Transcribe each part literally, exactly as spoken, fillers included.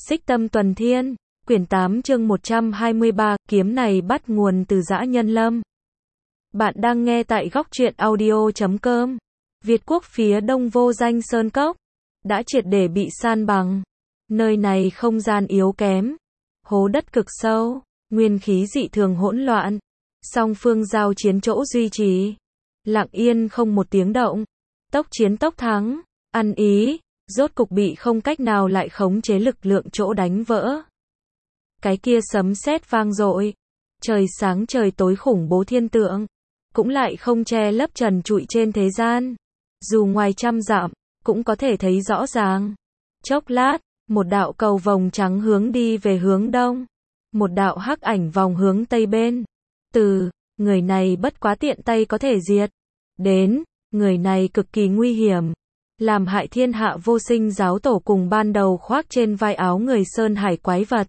Xích Tâm Tuần Thiên, quyển tám chương một trăm hai mươi ba, kiếm này bắt nguồn từ dã nhân lâm. Bạn đang nghe tại góc truyện audio chấm com. Việt quốc phía đông vô danh sơn cốc, đã triệt để bị san bằng. Nơi này không gian yếu kém, hố đất cực sâu, nguyên khí dị thường hỗn loạn. Song phương giao chiến chỗ duy trì, lặng yên không một tiếng động. Tốc chiến tốc thắng, ăn ý, rốt cục bị không cách nào lại khống chế lực lượng chỗ đánh vỡ. Cái kia sấm sét vang dội, trời sáng trời tối khủng bố thiên tượng, cũng lại không che lấp trần trụi trên thế gian. Dù ngoài trăm dặm, cũng có thể thấy rõ ràng. Chốc lát, một đạo cầu vồng trắng hướng đi về hướng đông, một đạo hắc ảnh vòng hướng tây bên. Từ, người này bất quá tiện tay có thể diệt, đến, người này cực kỳ nguy hiểm, làm hại thiên hạ vô sinh giáo tổ cùng ban đầu khoác trên vai áo người sơn hải quái vật.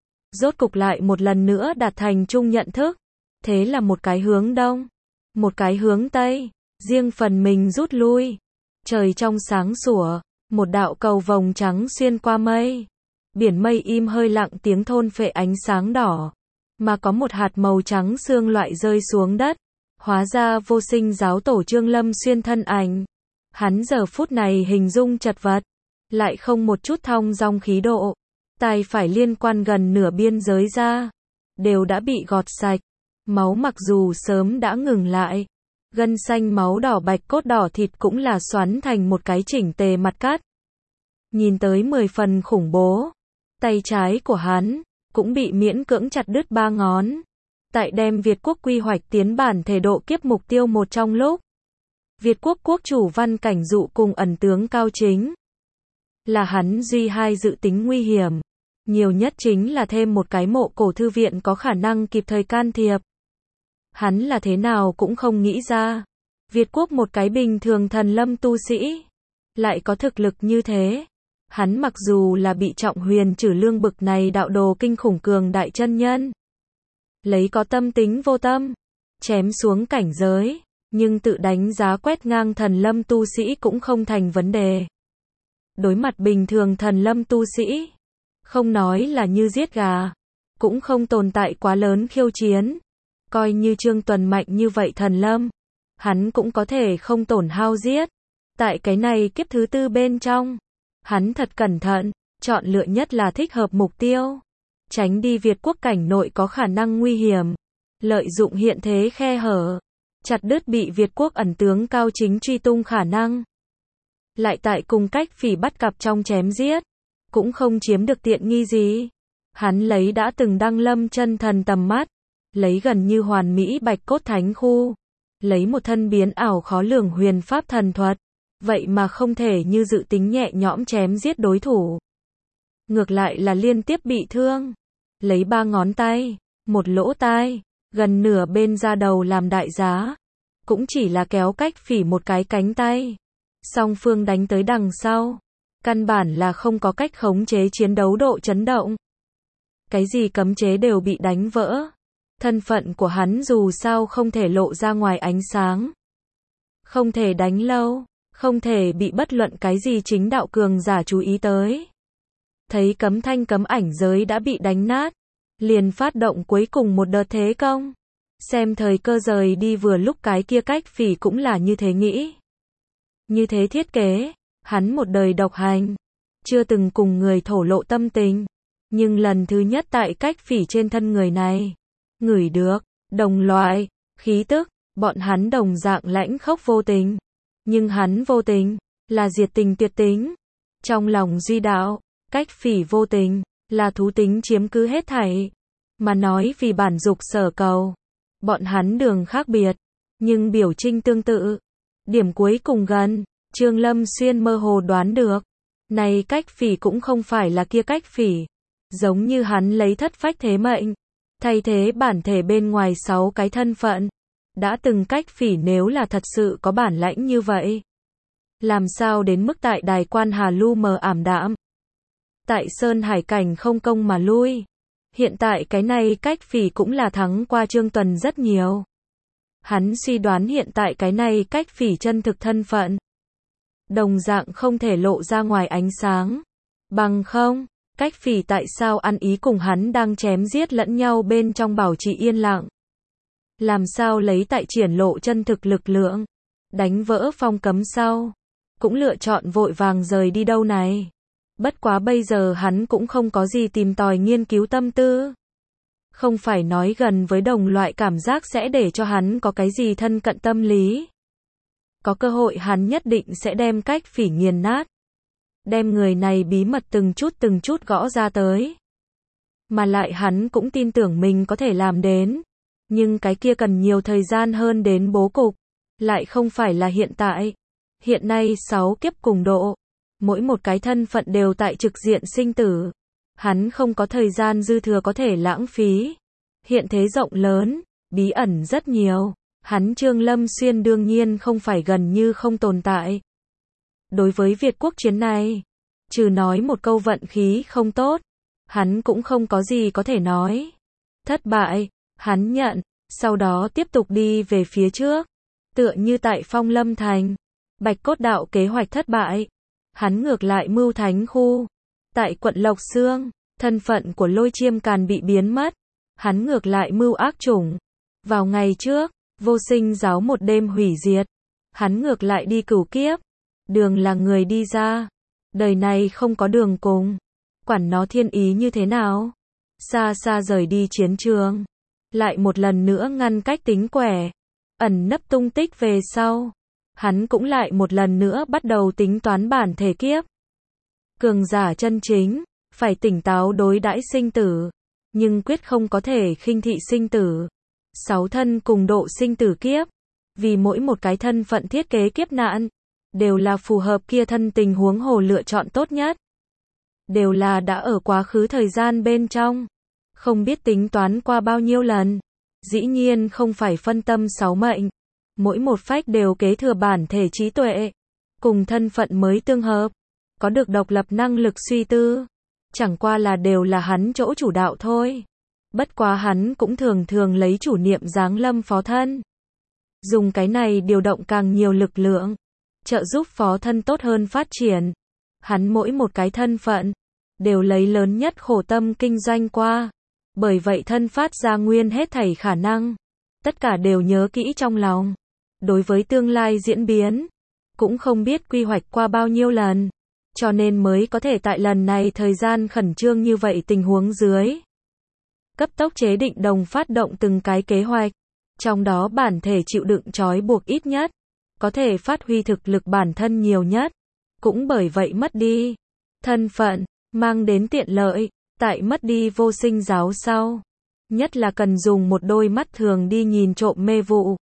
Rốt cục lại một lần nữa đạt thành chung nhận thức, thế là một cái hướng đông, một cái hướng tây, riêng phần mình rút lui. Trời trong sáng sủa, một đạo cầu vồng trắng xuyên qua mây, biển mây im hơi lặng tiếng thôn phệ ánh sáng đỏ, mà có một hạt màu trắng xương loại rơi xuống đất. Hóa ra vô sinh giáo tổ Trương Lâm Xuyên thân ảnh. Hắn giờ phút này hình dung chật vật, lại không một chút thong dong khí độ. Tai phải liên quan gần nửa biên giới ra, đều đã bị gọt sạch. Máu mặc dù sớm đã ngừng lại, gân xanh máu đỏ bạch cốt đỏ thịt cũng là xoắn thành một cái chỉnh tề mặt cắt. Nhìn tới mười phần khủng bố. Tay trái của hắn cũng bị miễn cưỡng chặt đứt ba ngón. Tại đem Việt quốc quy hoạch tiến bản thể độ kiếp mục tiêu một trong lúc. Việt quốc quốc chủ Văn Cảnh Dụ cùng ẩn tướng Cao Chính, là hắn duy hai dự tính nguy hiểm. Nhiều nhất chính là thêm một cái mộ cổ thư viện có khả năng kịp thời can thiệp. Hắn là thế nào cũng không nghĩ ra. Việt quốc một cái bình thường thần lâm tu sĩ, lại có thực lực như thế. Hắn mặc dù là bị trọng huyền trừ lương bực này đạo đồ kinh khủng cường đại chân nhân, lấy có tâm tính vô tâm, chém xuống cảnh giới, nhưng tự đánh giá quét ngang thần lâm tu sĩ cũng không thành vấn đề. Đối mặt bình thường thần lâm tu sĩ, không nói là như giết gà, cũng không tồn tại quá lớn khiêu chiến. Coi như Trương Tuần mạnh như vậy thần lâm, hắn cũng có thể không tổn hao giết. Tại cái này kiếp thứ tư bên trong, hắn thật cẩn thận, chọn lựa nhất là thích hợp mục tiêu, tránh đi Việt quốc cảnh nội có khả năng nguy hiểm, lợi dụng hiện thế khe hở, chặt đứt bị Việt quốc ẩn tướng Cao Chính truy tung khả năng. Lại tại cùng cách phỉ bắt cặp trong chém giết, cũng không chiếm được tiện nghi gì. Hắn lấy đã từng đăng lâm chân thần tầm mắt, lấy gần như hoàn mỹ bạch cốt thánh khu, lấy một thân biến ảo khó lường huyền pháp thần thuật, vậy mà không thể như dự tính nhẹ nhõm chém giết đối thủ. Ngược lại là liên tiếp bị thương, lấy ba ngón tay, một lỗ tai, gần nửa bên da đầu làm đại giá, cũng chỉ là kéo cách phỉ một cái cánh tay. Song phương đánh tới đằng sau, căn bản là không có cách khống chế chiến đấu độ chấn động. Cái gì cấm chế đều bị đánh vỡ. Thân phận của hắn dù sao không thể lộ ra ngoài ánh sáng, không thể đánh lâu, không thể bị bất luận cái gì chính đạo cường giả chú ý tới. Thấy cấm thanh cấm ảnh giới đã bị đánh nát, liền phát động cuối cùng một đợt thế công. Xem thời cơ rời đi vừa lúc cái kia cách phỉ cũng là như thế nghĩ. Như thế thiết kế, hắn một đời độc hành, chưa từng cùng người thổ lộ tâm tình. Nhưng lần thứ nhất tại cách phỉ trên thân người này, ngửi được, đồng loại, khí tức, bọn hắn đồng dạng lãnh khốc vô tình. Nhưng hắn vô tình, là diệt tình tuyệt tính. Trong lòng duy đạo, cách phỉ vô tình, là thú tính chiếm cứ hết thảy. Mà nói vì bản dục sở cầu, bọn hắn đường khác biệt, nhưng biểu trinh tương tự. Điểm cuối cùng gần, Trương Lâm Xuyên mơ hồ đoán được, này cách phỉ cũng không phải là kia cách phỉ. Giống như hắn lấy thất phách thế mệnh, thay thế bản thể bên ngoài sáu cái thân phận. Đã từng cách phỉ nếu là thật sự có bản lãnh như vậy, làm sao đến mức tại đài quan Hà lu mờ ảm đạm, tại Sơn Hải cảnh không công mà lui. Hiện tại cái này cách phỉ cũng là thắng qua Trương Tuần rất nhiều. Hắn suy đoán hiện tại cái này cách phỉ chân thực thân phận, đồng dạng không thể lộ ra ngoài ánh sáng. Bằng không, Cách Phỉ tại sao ăn ý cùng hắn đang chém giết lẫn nhau bên trong bảo trì yên lặng? Làm sao lấy tại triển lộ chân thực lực lượng? Đánh vỡ phong cấm sau, cũng lựa chọn vội vàng rời đi đâu này? Bất quá bây giờ hắn cũng không có gì tìm tòi nghiên cứu tâm tư. Không phải nói gần với đồng loại cảm giác sẽ để cho hắn có cái gì thân cận tâm lý. Có cơ hội hắn nhất định sẽ đem Cách Phỉ nghiền nát. Đem người này bí mật từng chút từng chút gõ ra tới. Mà lại hắn cũng tin tưởng mình có thể làm đến. Nhưng cái kia cần nhiều thời gian hơn đến bố cục. Lại không phải là hiện tại. Hiện nay sáu kiếp cùng độ. Mỗi một cái thân phận đều tại trực diện sinh tử. Hắn không có thời gian dư thừa có thể lãng phí. Hiện thế rộng lớn, bí ẩn rất nhiều. Hắn Trương Lâm Xuyên đương nhiên không phải gần như không tồn tại. Đối với Việt quốc chiến này, trừ nói một câu vận khí không tốt, hắn cũng không có gì có thể nói. Thất bại, hắn nhận, sau đó tiếp tục đi về phía trước. Tựa như tại Phong Lâm Thành, Bạch Cốt Đạo kế hoạch thất bại. Hắn ngược lại mưu thánh khu. Tại quận Lộc Xương, thân phận của Lôi Chiêm Càn bị biến mất. Hắn ngược lại mưu ác chủng. Vào ngày trước, Vô Sinh giáo một đêm hủy diệt. Hắn ngược lại đi cửu kiếp. Đường là người đi ra. Đời này không có đường cùng. Quản nó thiên ý như thế nào. Xa xa rời đi chiến trường. Lại một lần nữa ngăn cách tính quẻ. Ẩn nấp tung tích về sau. Hắn cũng lại một lần nữa bắt đầu tính toán bản thể kiếp. Cường giả chân chính, phải tỉnh táo đối đãi sinh tử. Nhưng quyết không có thể khinh thị sinh tử. Sáu thân cùng độ sinh tử kiếp. Vì mỗi một cái thân phận thiết kế kiếp nạn. Đều là phù hợp kia thân tình huống hồ lựa chọn tốt nhất. Đều là đã ở quá khứ thời gian bên trong. Không biết tính toán qua bao nhiêu lần. Dĩ nhiên không phải phân tâm sáu mệnh. Mỗi một phách đều kế thừa bản thể trí tuệ. Cùng thân phận mới tương hợp. Có được độc lập năng lực suy tư. Chẳng qua là đều là hắn chỗ chủ đạo thôi. Bất quá hắn cũng thường thường lấy chủ niệm giáng lâm phó thân. Dùng cái này điều động càng nhiều lực lượng. Trợ giúp phó thân tốt hơn phát triển. Hắn mỗi một cái thân phận. Đều lấy lớn nhất khổ tâm kinh doanh qua. Bởi vậy thân phát ra nguyên hết thảy khả năng. Tất cả đều nhớ kỹ trong lòng. Đối với tương lai diễn biến. Cũng không biết quy hoạch qua bao nhiêu lần. Cho nên mới có thể tại lần này thời gian khẩn trương như vậy tình huống dưới. Cấp tốc chế định đồng phát động từng cái kế hoạch. Trong đó bản thể chịu đựng trói buộc ít nhất. Có thể phát huy thực lực bản thân nhiều nhất. Cũng bởi vậy mất đi thân phận, mang đến tiện lợi. Tại mất đi Vô Sinh giáo sau. Nhất là cần dùng một đôi mắt thường đi nhìn trộm mê vụ.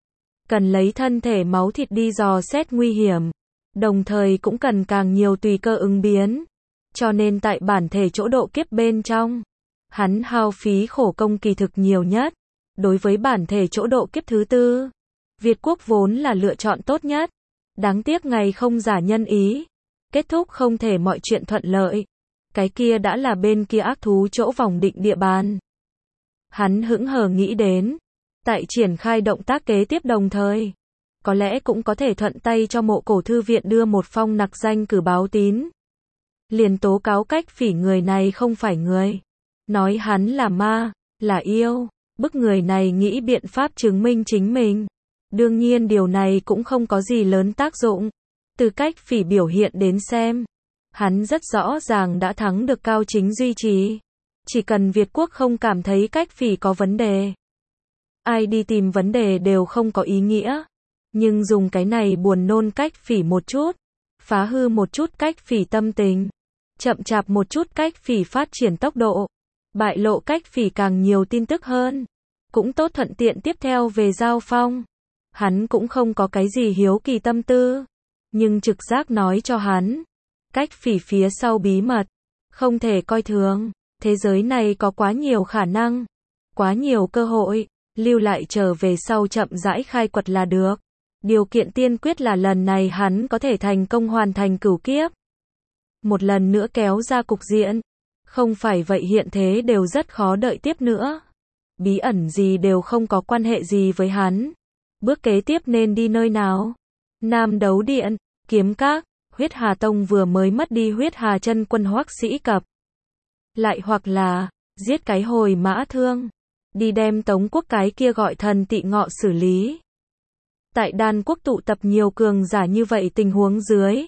Cần lấy thân thể máu thịt đi dò xét nguy hiểm. Đồng thời cũng cần càng nhiều tùy cơ ứng biến. Cho nên tại bản thể chỗ độ kiếp bên trong. Hắn hao phí khổ công kỳ thực nhiều nhất. Đối với bản thể chỗ độ kiếp thứ tư. Việt quốc vốn là lựa chọn tốt nhất. Đáng tiếc ngày không giả nhân ý. Kết thúc không thể mọi chuyện thuận lợi. Cái kia đã là bên kia ác thú chỗ vòng định địa bàn. Hắn hững hờ nghĩ đến. Tại triển khai động tác kế tiếp đồng thời. Có lẽ cũng có thể thuận tay cho Mộ Cổ Thư viện đưa một phong nặc danh cử báo tín. Liền tố cáo Cách Phỉ người này không phải người. Nói hắn là ma, là yêu. Bức người này nghĩ biện pháp chứng minh chính mình. Đương nhiên điều này cũng không có gì lớn tác dụng. Từ Cách Phỉ biểu hiện đến xem. Hắn rất rõ ràng đã thắng được Cao Chính duy trì. Chỉ cần Việt quốc không cảm thấy Cách Phỉ có vấn đề. Ai đi tìm vấn đề đều không có ý nghĩa. Nhưng dùng cái này buồn nôn Cách Phỉ một chút. Phá hư một chút Cách Phỉ tâm tình. Chậm chạp một chút Cách Phỉ phát triển tốc độ. Bại lộ Cách Phỉ càng nhiều tin tức hơn. Cũng tốt thuận tiện tiếp theo về giao phong. Hắn cũng không có cái gì hiếu kỳ tâm tư. Nhưng trực giác nói cho hắn. Cách Phỉ phía sau bí mật. Không thể coi thường. Thế giới này có quá nhiều khả năng. Quá nhiều cơ hội. Lưu lại trở về sau chậm rãi khai quật là được. Điều kiện tiên quyết là lần này hắn có thể thành công hoàn thành cửu kiếp. Một lần nữa kéo ra cục diện. Không phải vậy hiện thế đều rất khó đợi tiếp nữa. Bí ẩn gì đều không có quan hệ gì với hắn. Bước kế tiếp nên đi nơi nào? Nam Đấu Điện, Kiếm Các, Huyết Hà Tông vừa mới mất đi Huyết Hà chân quân Hoắc Sĩ Cập. lại hoặc là giết cái hồi mã thương, đi đem Tống quốc cái kia gọi thần tị ngọ xử lý. Tại Đan quốc tụ tập nhiều cường giả như vậy tình huống dưới,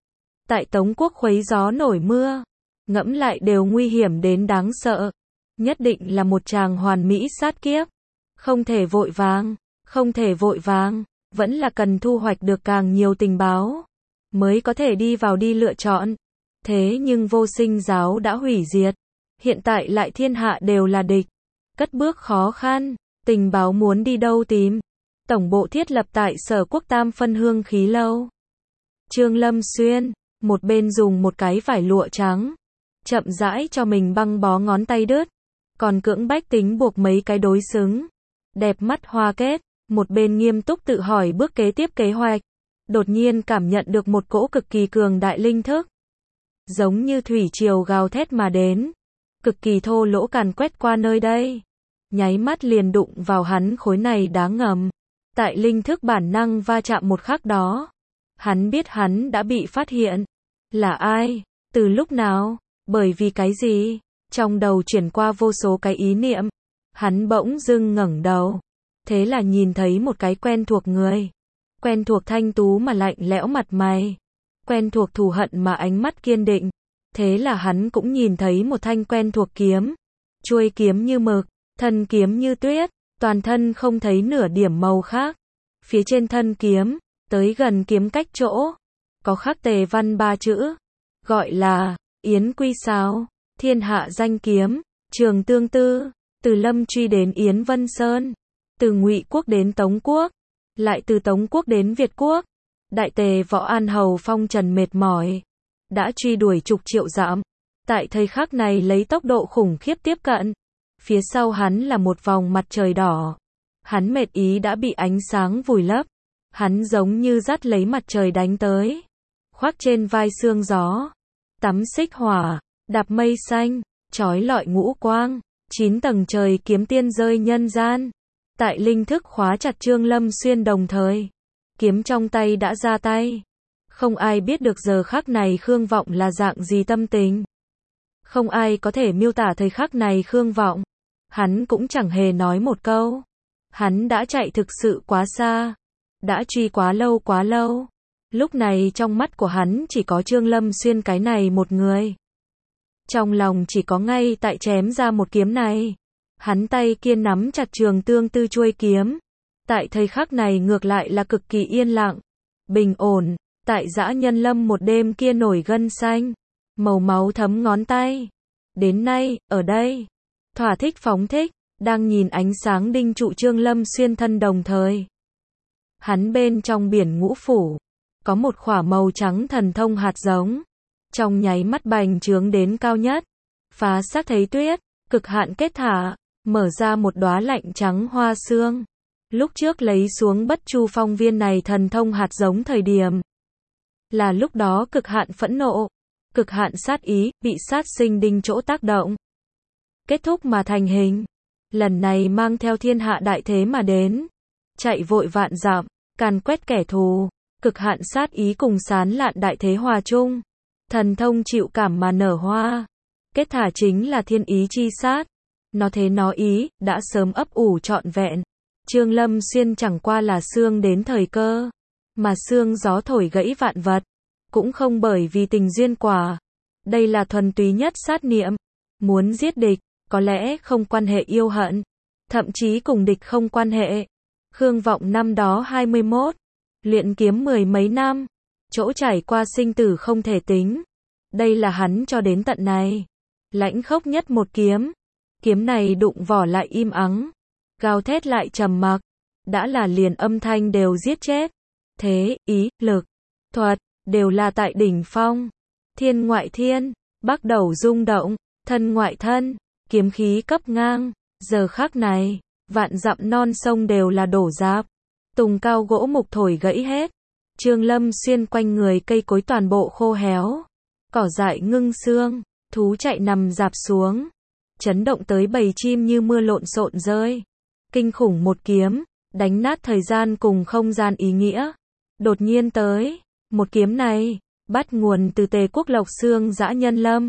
tại Tống quốc khuấy gió nổi mưa, ngẫm lại đều nguy hiểm đến đáng sợ, nhất định là một tràng hoàn mỹ sát kiếp. Không thể vội vàng, không thể vội vàng, vẫn là cần thu hoạch được càng nhiều tình báo, mới có thể đi vào đi lựa chọn. Thế nhưng vô sinh giáo đã hủy diệt, hiện tại lại thiên hạ đều là địch, cất bước khó khăn, tình báo muốn đi đâu tìm. Tổng bộ thiết lập tại Sở Quốc Tam phân hương khí lâu. Trương Lâm Xuyên, một bên dùng một cái vải lụa trắng, chậm rãi cho mình băng bó ngón tay đứt, còn cưỡng bách tính buộc mấy cái đối xứng, đẹp mắt hoa kết, một bên nghiêm túc tự hỏi bước kế tiếp kế hoạch, đột nhiên cảm nhận được một cỗ cực kỳ cường đại linh thức, giống như thủy triều gào thét mà đến, cực kỳ thô lỗ càn quét qua nơi đây, nháy mắt liền đụng vào hắn khối này đá ngầm. Tại linh thức bản năng va chạm một khắc đó, hắn biết hắn đã bị phát hiện. Là ai? Từ lúc nào? Bởi vì cái gì? Trong đầu chuyển qua vô số cái ý niệm, hắn bỗng dưng ngẩng đầu, thế là nhìn thấy một cái quen thuộc người, quen thuộc thanh tú mà lạnh lẽo mặt mày, quen thuộc thù hận mà ánh mắt kiên định. Thế là hắn cũng nhìn thấy một thanh quen thuộc kiếm, chuôi kiếm như mực, thân kiếm như tuyết, toàn thân không thấy nửa điểm màu khác. Phía trên thân kiếm, tới gần kiếm cách chỗ, có khắc tề văn ba chữ, gọi là Yến Quy Sáo, thiên hạ danh kiếm, trường tương tư, từ Lâm Truy đến Yến Vân Sơn, từ Ngụy quốc đến Tống quốc, lại từ Tống quốc đến Việt quốc. Đại tề Võ An Hầu phong trần mệt mỏi, đã truy đuổi chục triệu dặm, tại thời khắc này lấy tốc độ khủng khiếp tiếp cận. Phía sau hắn là một vòng mặt trời đỏ. Hắn mệt ý đã bị ánh sáng vùi lấp. Hắn giống như dắt lấy mặt trời đánh tới, khoác trên vai sương gió, tắm xích hỏa, đạp mây xanh, chói lọi ngũ quang, chín tầng trời kiếm tiên rơi nhân gian. Tại linh thức khóa chặt Trương Lâm Xuyên đồng thời, kiếm trong tay đã ra tay. Không ai biết được giờ khắc này Khương Vọng là dạng gì tâm tình. Không ai có thể miêu tả thời khắc này Khương Vọng. Hắn cũng chẳng hề nói một câu. Hắn đã chạy thực sự quá xa, đã truy quá lâu quá lâu. Lúc này trong mắt của hắn chỉ có Trương Lâm Xuyên cái này một người. Trong lòng chỉ có ngay tại chém ra một kiếm này. Hắn tay kia nắm chặt trường tương tư chuôi kiếm. Tại thời khắc này ngược lại là cực kỳ yên lặng, bình ổn. Tại dã nhân lâm một đêm kia nổi gân xanh, màu máu thấm ngón tay. Đến nay, ở đây, thỏa thích phóng thích, đang nhìn ánh sáng đinh trụ Trương Lâm Xuyên thân đồng thời. Hắn bên trong biển ngũ phủ, có một khỏa màu trắng thần thông hạt giống. Trong nháy mắt bành trướng đến cao nhất, phá xác thấy tuyết, cực hạn kết thả, mở ra một đóa lạnh trắng hoa sương. Lúc trước lấy xuống Bất Chu Phong viên này thần thông hạt giống thời điểm, là lúc đó cực hạn phẫn nộ, cực hạn sát ý, bị sát sinh đinh chỗ tác động. Kết thúc mà thành hình. Lần này mang theo thiên hạ đại thế mà đến. Chạy vội vạn dặm, càn quét kẻ thù, cực hạn sát ý cùng sán lạn đại thế hòa chung. Thần thông chịu cảm mà nở hoa. Kết thả chính là thiên ý chi sát. Nó thế nó ý, đã sớm ấp ủ trọn vẹn. Trương Lâm Xuyên chẳng qua là xương đến thời cơ, mà xương gió thổi gãy vạn vật, cũng không bởi vì tình duyên quả. Đây là thuần túy nhất sát niệm, muốn giết địch, có lẽ không quan hệ yêu hận, thậm chí cùng địch không quan hệ. Khương Vọng năm đó hai mươi mốt, luyện kiếm mười mấy năm, chỗ trải qua sinh tử không thể tính. Đây là hắn cho đến tận này, lãnh khốc nhất một kiếm. Kiếm này đụng vỏ lại im ắng, gào thét lại trầm mặc, đã là liền âm thanh đều giết chết. Thế, ý, lực, thuật, đều là tại đỉnh phong. Thiên ngoại thiên, bắt đầu rung động, thân ngoại thân, kiếm khí cấp ngang. Giờ khắc này, vạn dặm non sông đều là đổ rạp, tùng cao gỗ mục thổi gãy hết. Trương Lâm Xuyên quanh người cây cối toàn bộ khô héo, cỏ dại ngưng xương, thú chạy nằm rạp xuống, chấn động tới bầy chim như mưa lộn xộn rơi. Kinh khủng một kiếm, đánh nát thời gian cùng không gian ý nghĩa. Đột nhiên tới, một kiếm này, bắt nguồn từ Tề quốc Lộc Xương dã nhân lâm.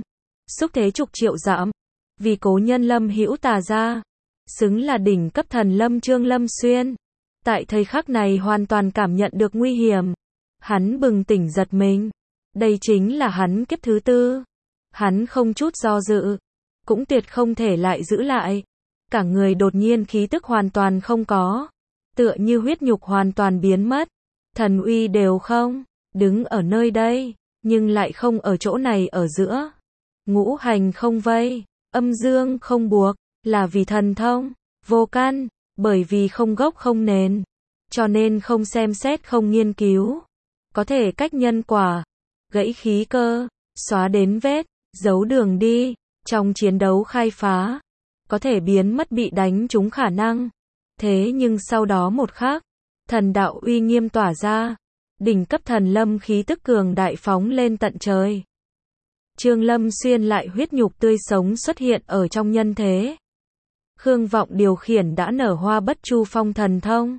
xúc thế chục triệu dặm. Vì cố nhân Lâm Hữu Tà ra, xứng là đỉnh cấp thần lâm Trương Lâm Xuyên. Tại thời khắc này hoàn toàn cảm nhận được nguy hiểm. Hắn bừng tỉnh giật mình. Đây chính là hắn kiếp thứ tư. Hắn không chút do dự, cũng tuyệt không thể lại giữ lại. Cả người đột nhiên khí tức hoàn toàn không có. Tựa như huyết nhục hoàn toàn biến mất. Thần uy đều không. Đứng ở nơi đây, nhưng lại không ở chỗ này ở giữa. Ngũ hành không vây, âm dương không buộc, là vì thần thông, vô căn, bởi vì không gốc không nền. Cho nên không xem xét không nghiên cứu. Có thể cách nhân quả, gãy khí cơ, xóa đến vết, giấu đường đi, trong chiến đấu khai phá. Có thể biến mất bị đánh trúng khả năng. Thế nhưng sau đó một khắc, thần đạo uy nghiêm tỏa ra. Đỉnh cấp thần lâm khí tức cường đại phóng lên tận trời. Trương Lâm Xuyên lại huyết nhục tươi sống xuất hiện ở trong nhân thế. Khương Vọng điều khiển đã nở hoa bất chu phong thần thông.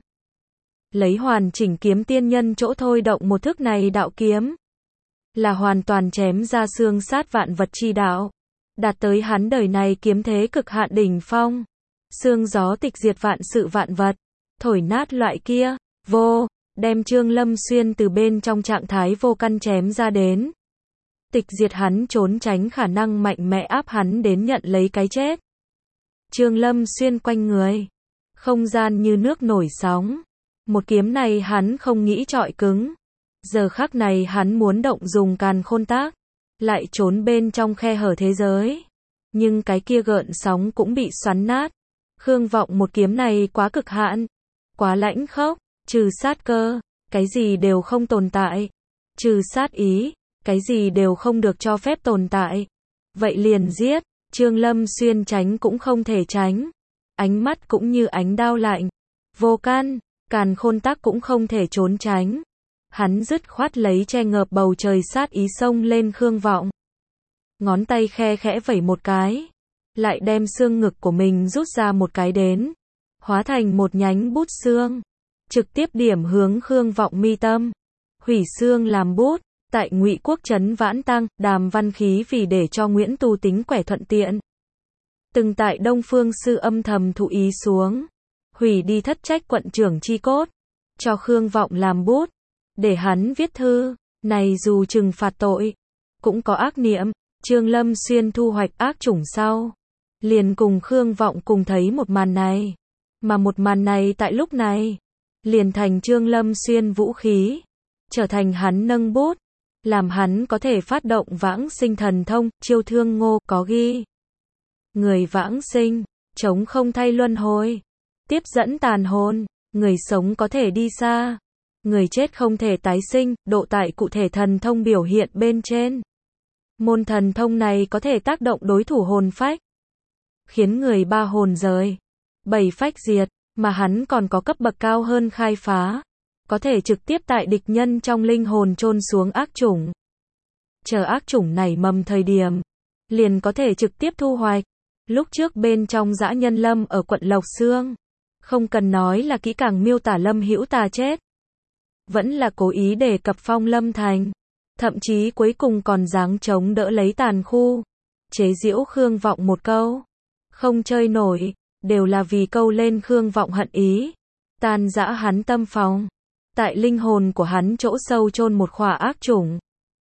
Lấy hoàn chỉnh kiếm tiên nhân chỗ thôi động một thức này đạo kiếm. Là hoàn toàn chém ra xương sát vạn vật chi đạo. Đạt tới hắn đời này kiếm thế cực hạn đỉnh phong. Xương gió tịch diệt vạn sự vạn vật. Thổi nát loại kia, vô. Đem Trương Lâm Xuyên từ bên trong trạng thái vô căn chém ra đến. Tịch diệt hắn trốn tránh khả năng mạnh mẽ áp hắn đến nhận lấy cái chết. Trương Lâm Xuyên quanh người. Không gian như nước nổi sóng. Một kiếm này hắn không nghĩ trọi cứng. Giờ khắc này hắn muốn động dùng càn khôn tác. Lại trốn bên trong khe hở thế giới. Nhưng cái kia gợn sóng cũng bị xoắn nát. Khương Vọng một kiếm này quá cực hạn. Quá lãnh khốc. Trừ sát cơ, cái gì đều không tồn tại. Trừ sát ý, cái gì đều không được cho phép tồn tại. Vậy liền giết, Trương Lâm Xuyên tránh cũng không thể tránh. Ánh mắt cũng như ánh đao lạnh. Vô căn, càn khôn tác cũng không thể trốn tránh. Hắn dứt khoát lấy che ngợp bầu trời sát ý xông lên Khương Vọng. Ngón tay khe khẽ vẩy một cái. Lại đem xương ngực của mình rút ra một cái đến. Hóa thành một nhánh bút xương. Trực tiếp điểm hướng Khương Vọng mi tâm. Hủy xương làm bút. Tại Ngụy Quốc trấn Vãn Tăng, Đàm Văn Khí vì để cho Nguyễn Tu tính quẻ thuận tiện. Từng tại Đông Phương Sư âm thầm thụ ý xuống. Hủy đi thất trách quận trưởng chi cốt. Cho Khương Vọng làm bút. Để hắn viết thư. Này dù trừng phạt tội. Cũng có ác niệm. Trương Lâm Xuyên thu hoạch ác chủng sau. Liền cùng Khương Vọng cùng thấy một màn này. Mà một màn này tại lúc này. Liền thành Trương Lâm Xuyên vũ khí. Trở thành hắn nâng bút. Làm hắn có thể phát động vãng sinh thần thông, chiêu thương ngô, có ghi. Người vãng sinh, chống không thay luân hồi. Tiếp dẫn tàn hồn, người sống có thể đi xa. Người chết không thể tái sinh, độ tại cụ thể thần thông biểu hiện bên trên. Môn thần thông này có thể tác động đối thủ hồn phách. Khiến người ba hồn rời. Bảy phách diệt, mà hắn còn có cấp bậc cao hơn khai phá. Có thể trực tiếp tại địch nhân trong linh hồn chôn xuống ác chủng. Chờ ác chủng nảy mầm thời điểm, liền có thể trực tiếp thu hoạch. Lúc trước bên trong Dã Nhân Lâm ở quận Lộc Xương, không cần nói là kỹ càng miêu tả Lâm Hữu Tà chết. Vẫn là cố ý đề cập Phong Lâm Thành. Thậm chí cuối cùng còn dáng chống đỡ lấy tàn khu. Chế giễu Khương Vọng một câu. Không chơi nổi, đều là vì câu lên Khương Vọng hận ý. Tan rã hắn tâm phòng. Tại linh hồn của hắn chỗ sâu chôn một khỏa ác chủng.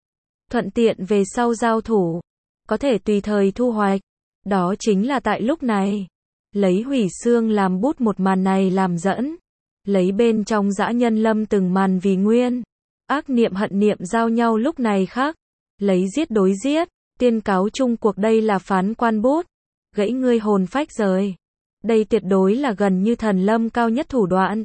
Thuận tiện về sau giao thủ. Có thể tùy thời thu hoạch. Đó chính là tại lúc này. Lấy hủy xương làm bút một màn này làm dẫn. Lấy bên trong Dã Nhân Lâm từng màn vì nguyên. Ác niệm hận niệm giao nhau lúc này khác. Lấy giết đối giết. Tiên cáo chung cuộc đây là phán quan bút. Gãy ngươi hồn phách rời. Đây tuyệt đối là gần như thần lâm cao nhất thủ đoạn.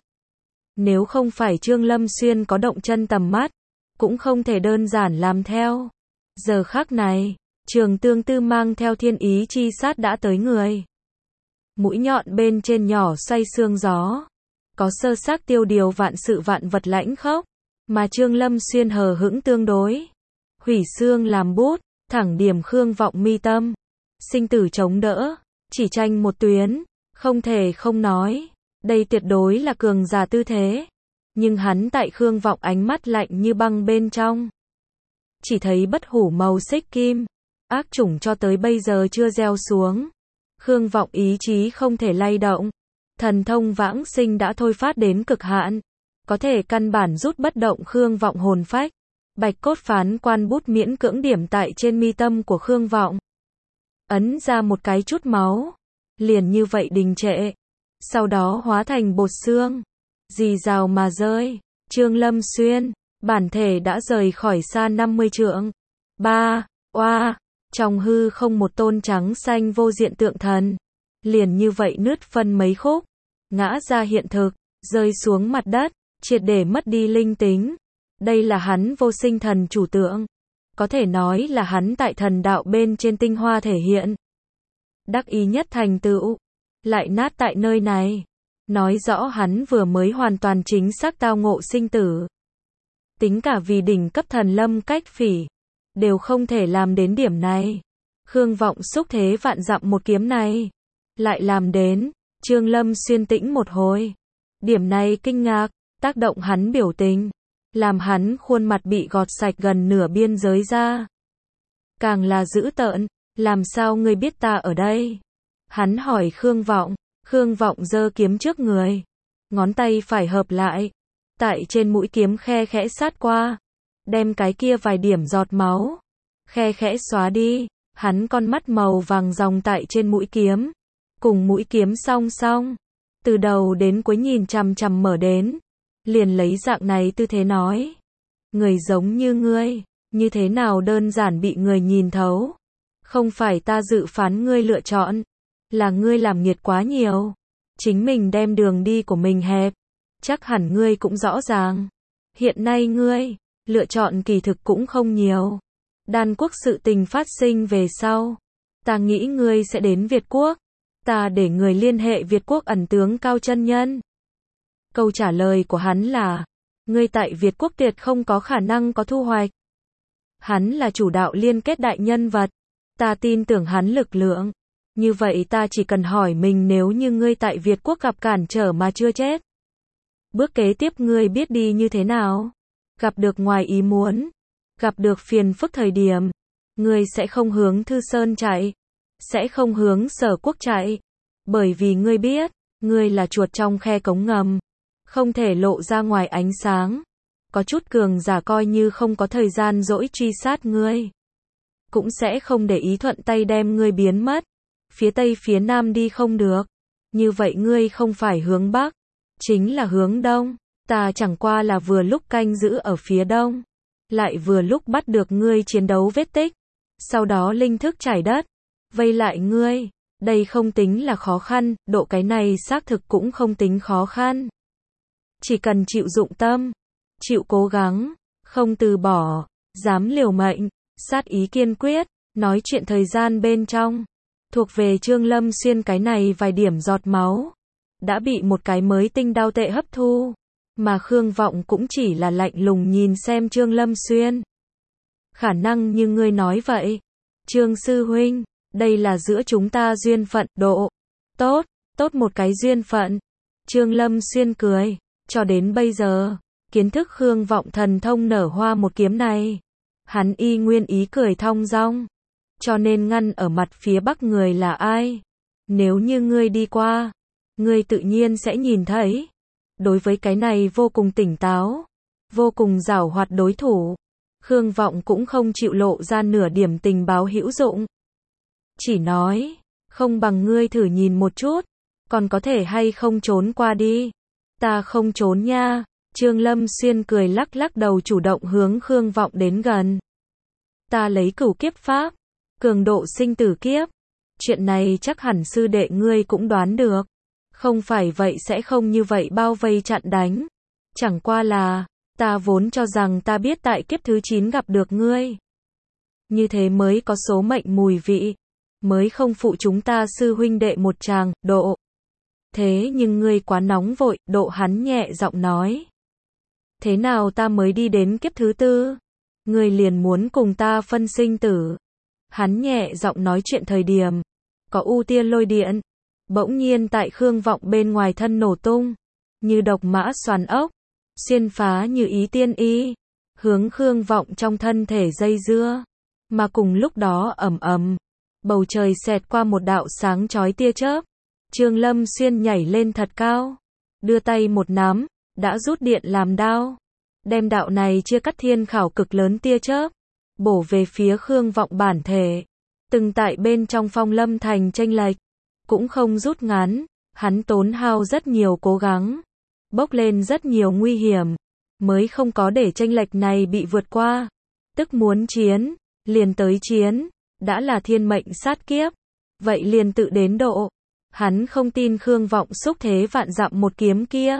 Nếu không phải Trương Lâm Xuyên có động chân tầm mắt, cũng không thể đơn giản làm theo. Giờ khắc này, Trường Tương Tư mang theo thiên ý chi sát đã tới người. Mũi nhọn bên trên nhỏ xoay xương gió. Có sơ xác tiêu điều vạn sự vạn vật lãnh khốc. Mà Trương Lâm Xuyên hờ hững tương đối. Hủy xương làm bút, thẳng điểm Khương Vọng mi tâm. Sinh tử chống đỡ, chỉ tranh một tuyến, không thể không nói. Đây tuyệt đối là cường giả tư thế. Nhưng hắn tại Khương Vọng ánh mắt lạnh như băng bên trong. Chỉ thấy bất hủ màu xích kim. ác chủng cho tới bây giờ chưa gieo xuống. Khương Vọng ý chí không thể lay động. Thần thông vãng sinh đã thôi phát đến cực hạn. Có thể căn bản rút bất động Khương Vọng hồn phách. Bạch cốt phán quan bút miễn cưỡng điểm tại trên mi tâm của Khương Vọng. Ấn ra một cái chút máu. Liền như vậy đình trệ. Sau đó hóa thành bột xương. Rì rào mà rơi. Trương Lâm Xuyên. Bản thể đã rời khỏi xa năm mươi trượng. Ba. Oa. Trong hư không một tôn trắng xanh vô diện tượng thần. Liền như vậy nứt phân mấy khúc. Ngã ra hiện thực. Rơi xuống mặt đất. Triệt để mất đi linh tính. Đây là hắn vô sinh thần chủ tượng. Có thể nói là hắn tại thần đạo bên trên tinh hoa thể hiện. Đắc ý nhất thành tựu. Lại nát tại nơi này. Nói rõ hắn vừa mới hoàn toàn chính xác tao ngộ sinh tử. Tính cả vì đỉnh cấp thần lâm cách phỉ. Đều không thể làm đến điểm này. Khương Vọng xúc thế vạn dặm một kiếm này. Lại làm đến. Trương Lâm Xuyên tĩnh một hồi. Điểm này kinh ngạc. Tác động hắn biểu tình. Làm hắn khuôn mặt bị gọt sạch gần nửa biên giới ra. Càng là dữ tợn. Làm sao ngươi biết ta ở đây? Hắn hỏi Khương Vọng. Khương Vọng giơ kiếm trước người. Ngón tay phải hợp lại. Tại trên mũi kiếm khe khẽ sát qua. Đem cái kia vài điểm giọt máu. Khe khẽ xóa đi. Hắn con mắt màu vàng ròng tại trên mũi kiếm. Cùng mũi kiếm song song. Từ đầu đến cuối nhìn chằm chằm mở đến. Liền lấy dạng này tư thế nói. Người giống như ngươi. Như thế nào đơn giản bị người nhìn thấu. Không phải ta dự phán ngươi lựa chọn. Là ngươi làm nghiệt quá nhiều. Chính mình đem đường đi của mình hẹp. Chắc hẳn ngươi cũng rõ ràng. Hiện nay ngươi, lựa chọn kỳ thực cũng không nhiều. Đan quốc sự tình phát sinh về sau. Ta nghĩ ngươi sẽ đến Việt Quốc. Ta để người liên hệ Việt Quốc ẩn tướng Cao Chân Nhân. Câu trả lời của hắn là, ngươi tại Việt Quốc tuyệt không có khả năng có thu hoạch. Hắn là chủ đạo liên kết đại nhân vật. Ta tin tưởng hắn lực lượng. Như vậy ta chỉ cần hỏi mình nếu như ngươi tại Việt Quốc gặp cản trở mà chưa chết. Bước kế tiếp ngươi biết đi như thế nào? Gặp được ngoài ý muốn. Gặp được phiền phức thời điểm. Ngươi sẽ không hướng Thư Sơn chạy. Sẽ không hướng Sở Quốc chạy. Bởi vì ngươi biết, ngươi là chuột trong khe cống ngầm. Không thể lộ ra ngoài ánh sáng. Có chút cường giả coi như không có thời gian dỗi truy sát ngươi. Cũng sẽ không để ý thuận tay đem ngươi biến mất. Phía Tây phía Nam đi không được. Như vậy ngươi không phải hướng Bắc. Chính là hướng Đông. Ta chẳng qua là vừa lúc canh giữ ở phía Đông. Lại vừa lúc bắt được ngươi chiến đấu vết tích. Sau đó linh thức trải đất. Vây lại ngươi. Đây không tính là khó khăn. Độ cái này xác thực cũng không tính khó khăn. Chỉ cần chịu dụng tâm. Chịu cố gắng. Không từ bỏ. Dám liều mệnh. Sát ý kiên quyết. Nói chuyện thời gian bên trong. Thuộc về Trương Lâm Xuyên cái này vài điểm giọt máu. Đã bị một cái mới tinh đao tệ hấp thu. Mà Khương Vọng cũng chỉ là lạnh lùng nhìn xem Trương Lâm Xuyên. Khả năng như ngươi nói vậy. Trương Sư Huynh, đây là giữa chúng ta duyên phận độ. Tốt, tốt một cái duyên phận. Trương Lâm Xuyên cười. Cho đến bây giờ, kiến thức Khương Vọng thần thông nở hoa một kiếm này. Hắn y nguyên ý cười thong dong. Cho nên ngăn ở mặt phía bắc người là ai? Nếu như ngươi đi qua, ngươi tự nhiên sẽ nhìn thấy. Đối với cái này vô cùng tỉnh táo, vô cùng giảo hoạt đối thủ, Khương Vọng cũng không chịu lộ ra nửa điểm tình báo hữu dụng. Chỉ nói, không bằng ngươi thử nhìn một chút, còn có thể hay không trốn qua đi. Ta không trốn nha. Trương Lâm Xuyên cười lắc lắc đầu chủ động hướng Khương Vọng đến gần. Ta lấy cửu kiếp pháp. Cường độ sinh tử kiếp. Chuyện này chắc hẳn sư đệ ngươi cũng đoán được. Không phải vậy sẽ không như vậy bao vây chặn đánh. Chẳng qua là, ta vốn cho rằng ta biết tại kiếp thứ chín gặp được ngươi. Như thế mới có số mệnh mùi vị. Mới không phụ chúng ta sư huynh đệ một tràng, độ. Thế nhưng ngươi quá nóng vội, độ hắn nhẹ giọng nói. Thế nào ta mới đi đến kiếp thứ tư? Ngươi liền muốn cùng ta phân sinh tử. Hắn nhẹ giọng nói chuyện thời điểm, có u tia lôi điện, bỗng nhiên tại Khương Vọng bên ngoài thân nổ tung, như độc mã xoắn ốc, xuyên phá như ý tiên y, hướng Khương Vọng trong thân thể dây dưa. Mà cùng lúc đó ầm ầm, bầu trời xẹt qua một đạo sáng chói tia chớp. Trương Lâm Xuyên nhảy lên thật cao, đưa tay một nắm, đã rút điện làm đao, đem đạo này chia cắt thiên khảo cực lớn tia chớp, bổ về phía Khương Vọng bản thể. Từng tại bên trong Phong Lâm Thành chênh lệch, cũng không rút ngắn, hắn tốn hao rất nhiều cố gắng, bốc lên rất nhiều nguy hiểm, mới không có để chênh lệch này bị vượt qua. Tức muốn chiến, liền tới chiến, đã là thiên mệnh sát kiếp, vậy liền tự đến độ. Hắn không tin Khương Vọng xúc thế vạn dặm một kiếm kia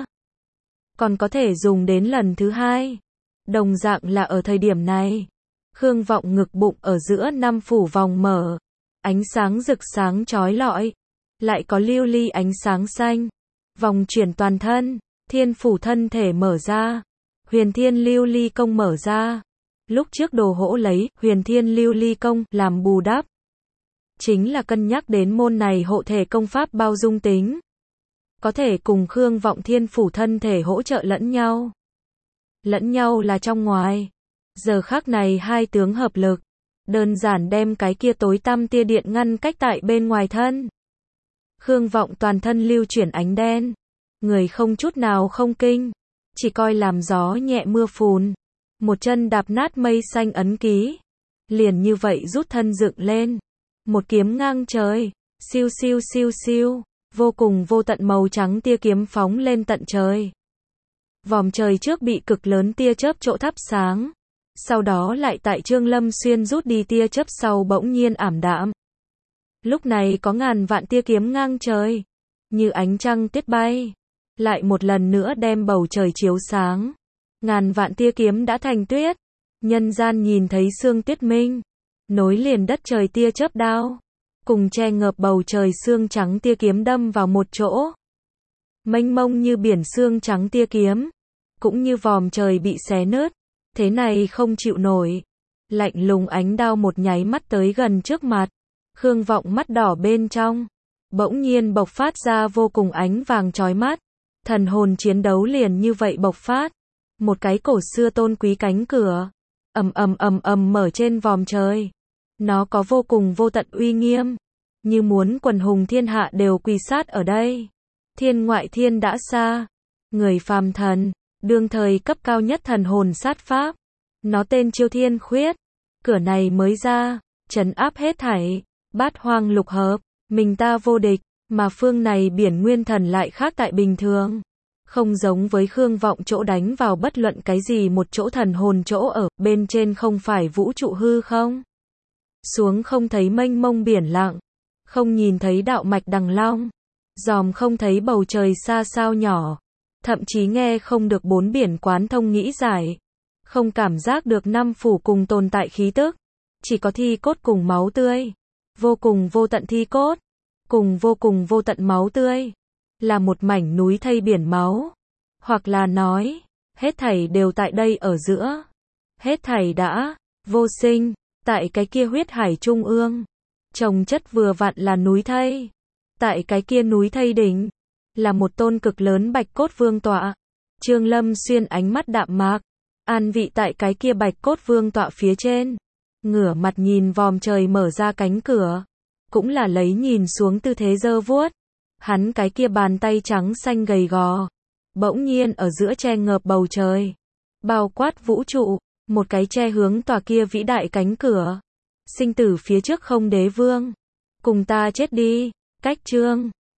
còn có thể dùng đến lần thứ hai. Đồng dạng là ở thời điểm này, Khương Vọng ngực bụng ở giữa năm phủ vòng mở, ánh sáng rực sáng chói lọi, lại có lưu ly ánh sáng xanh, vòng chuyển toàn thân, thiên phủ thân thể mở ra, huyền thiên lưu ly công mở ra. Lúc trước Đồ Hỗ lấy huyền thiên lưu ly công làm bù đắp, chính là cân nhắc đến môn này hộ thể công pháp bao dung tính, có thể cùng Khương Vọng thiên phủ thân thể hỗ trợ lẫn nhau. Lẫn nhau là trong ngoài. Giờ khắc này hai tướng hợp lực, đơn giản đem cái kia tối tăm tia điện ngăn cách tại bên ngoài thân. Khương Vọng toàn thân lưu chuyển ánh đen, người không chút nào không kinh, chỉ coi làm gió nhẹ mưa phùn, một chân đạp nát mây xanh ấn ký, liền như vậy rút thân dựng lên, một kiếm ngang trời, siêu siêu siêu siêu, vô cùng vô tận màu trắng tia kiếm phóng lên tận trời. Vòm trời trước bị cực lớn tia chớp chỗ thắp sáng, sau đó lại tại Trương Lâm Xuyên rút đi tia chớp sau bỗng nhiên ảm đạm. Lúc này có ngàn vạn tia kiếm ngang trời, như ánh trăng tuyết bay, lại một lần nữa đem bầu trời chiếu sáng. Ngàn vạn tia kiếm đã thành tuyết, nhân gian nhìn thấy sương tuyết minh, nối liền đất trời tia chớp đao, cùng che ngợp bầu trời sương trắng tia kiếm đâm vào một chỗ. Mênh mông như biển sương trắng tia kiếm, cũng như vòm trời bị xé nứt, thế này không chịu nổi. Lạnh lùng ánh đao một nháy mắt tới gần trước mặt, Khương Vọng mắt đỏ bên trong, bỗng nhiên bộc phát ra vô cùng ánh vàng chói mắt, thần hồn chiến đấu liền như vậy bộc phát. Một cái cổ xưa tôn quý cánh cửa, ầm ầm ầm ầm mở trên vòm trời. Nó có vô cùng vô tận uy nghiêm, như muốn quần hùng thiên hạ đều quỳ sát ở đây. Thiên ngoại thiên đã xa, người phàm thần, đương thời cấp cao nhất thần hồn sát pháp. Nó tên Chiêu Thiên Khuyết, cửa này mới ra, trấn áp hết thảy, bát hoang lục hợp, mình ta vô địch, mà phương này biển nguyên thần lại khác tại bình thường. Không giống với Khương Vọng chỗ đánh vào bất luận cái gì một chỗ thần hồn chỗ ở, bên trên không phải vũ trụ hư không. Xuống không thấy mênh mông biển lặng, không nhìn thấy đạo mạch đằng long, dòm không thấy bầu trời xa sao nhỏ, thậm chí nghe không được bốn biển quán thông nghĩ giải, không cảm giác được năm phủ cùng tồn tại khí tức, chỉ có thi cốt cùng máu tươi, vô cùng vô tận thi cốt, cùng vô cùng vô tận máu tươi, là một mảnh núi thây biển máu, hoặc là nói, hết thảy đều tại đây ở giữa, hết thảy đã vô sinh, tại cái kia huyết hải trung ương, chồng chất vừa vặn là núi thây, tại cái kia núi thây đỉnh, là một tôn cực lớn bạch cốt vương tọa. Trương Lâm Xuyên ánh mắt đạm mạc, an vị tại cái kia bạch cốt vương tọa phía trên, ngửa mặt nhìn vòm trời mở ra cánh cửa, cũng là lấy nhìn xuống tư thế giơ vuốt. Hắn cái kia bàn tay trắng xanh gầy gò, bỗng nhiên ở giữa che ngợp bầu trời, bao quát vũ trụ, một cái che hướng tòa kia vĩ đại cánh cửa. Sinh tử phía trước không đế vương, cùng ta chết đi, cách chương.